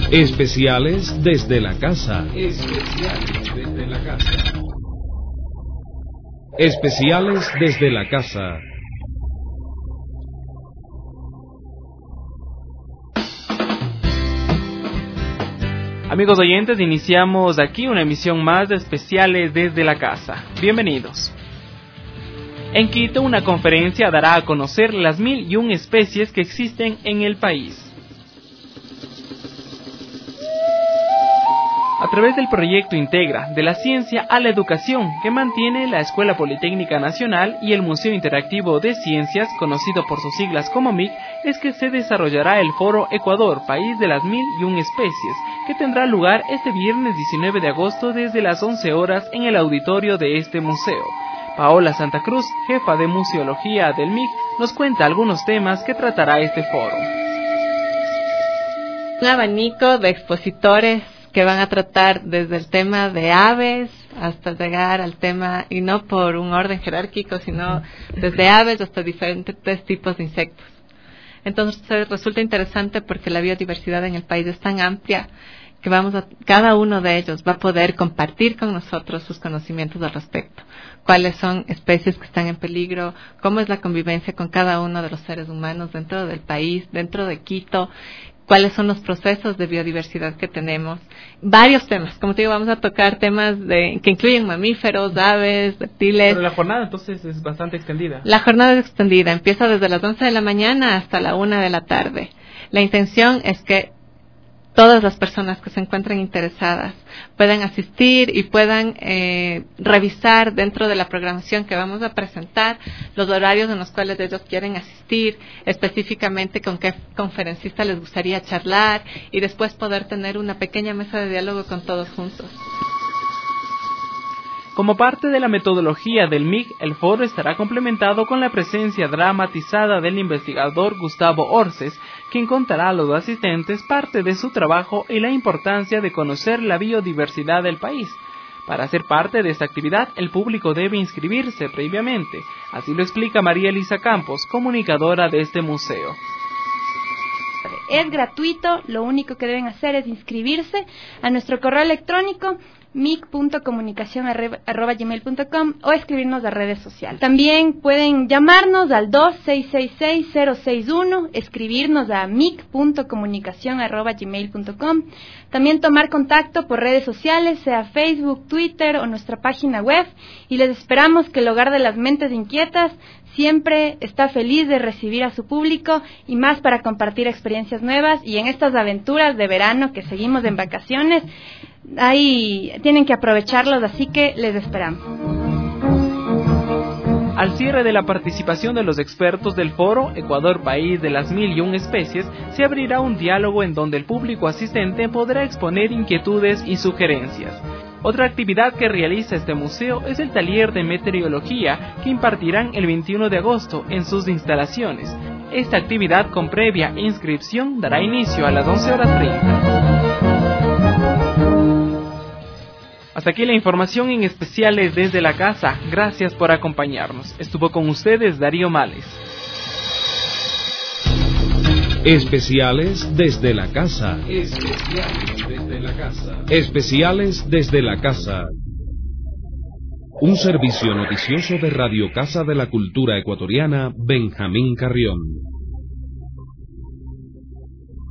Especiales desde la casa. Especiales desde la casa. Especiales desde la casa. Amigos oyentes, iniciamos aquí una emisión más de Especiales desde la casa. Bienvenidos. En Quito, una conferencia dará a conocer las 1001 especies que existen en el país. A través del proyecto Integra, de la ciencia a la educación, que mantiene la Escuela Politécnica Nacional y el Museo Interactivo de Ciencias, conocido por sus siglas como MIC, es que se desarrollará el Foro Ecuador, País de las 1001 Especies, que tendrá lugar este viernes 19 de agosto desde las 11 horas en el auditorio de este museo. Paola Santa Cruz, jefa de Museología del MIC, nos cuenta algunos temas que tratará este foro. Un abanico de expositores que van a tratar desde el tema de aves hasta llegar al tema, y no por un orden jerárquico, sino desde aves hasta diferentes tipos de insectos. Entonces resulta interesante porque la biodiversidad en el país es tan amplia que cada uno de ellos va a poder compartir con nosotros sus conocimientos al respecto. Cuáles son especies que están en peligro, cómo es la convivencia con cada uno de los seres humanos dentro del país, dentro de Quito, cuáles son los procesos de biodiversidad que tenemos. Varios temas, como te digo, vamos a tocar temas que incluyen mamíferos, aves, reptiles. Pero la jornada entonces es bastante extendida. La jornada es extendida, empieza desde las 11 de la mañana hasta la 1 de la tarde. La intención es que todas las personas que se encuentren interesadas puedan asistir y puedan revisar dentro de la programación que vamos a presentar los horarios en los cuales ellos quieren asistir, específicamente con qué conferencista les gustaría charlar y después poder tener una pequeña mesa de diálogo con todos juntos. Como parte de la metodología del MIC, el foro estará complementado con la presencia dramatizada del investigador Gustavo Orces, quien contará a los asistentes parte de su trabajo y la importancia de conocer la biodiversidad del país. Para ser parte de esta actividad, el público debe inscribirse previamente, así lo explica María Elisa Campos, comunicadora de este museo. Es gratuito, lo único que deben hacer es inscribirse a nuestro correo electrónico mic.comunicacion@gmail.com o escribirnos a redes sociales. También pueden llamarnos al 2666-061, escribirnos a mic.comunicacion@gmail.com. También tomar contacto por redes sociales, sea Facebook, Twitter o nuestra página web, y les esperamos que el Hogar de las Mentes Inquietas siempre está feliz de recibir a su público y más para compartir experiencias nuevas, y en estas aventuras de verano que seguimos en vacaciones, ahí tienen que aprovecharlos, así que les esperamos. Al cierre de la participación de los expertos del foro Ecuador, País de las 1001 Especies, se abrirá un diálogo en donde el público asistente podrá exponer inquietudes y sugerencias. Otra actividad que realiza este museo es el taller de meteorología que impartirán el 21 de agosto en sus instalaciones. Esta actividad con previa inscripción dará inicio a las 11:30. Hasta aquí la información en Especiales desde la casa. Gracias por acompañarnos. Estuvo con ustedes Darío Males. Especiales desde la casa. Especiales desde la casa. Especiales desde la casa. Un servicio noticioso de Radio Casa de la Cultura Ecuatoriana, Benjamín Carrión.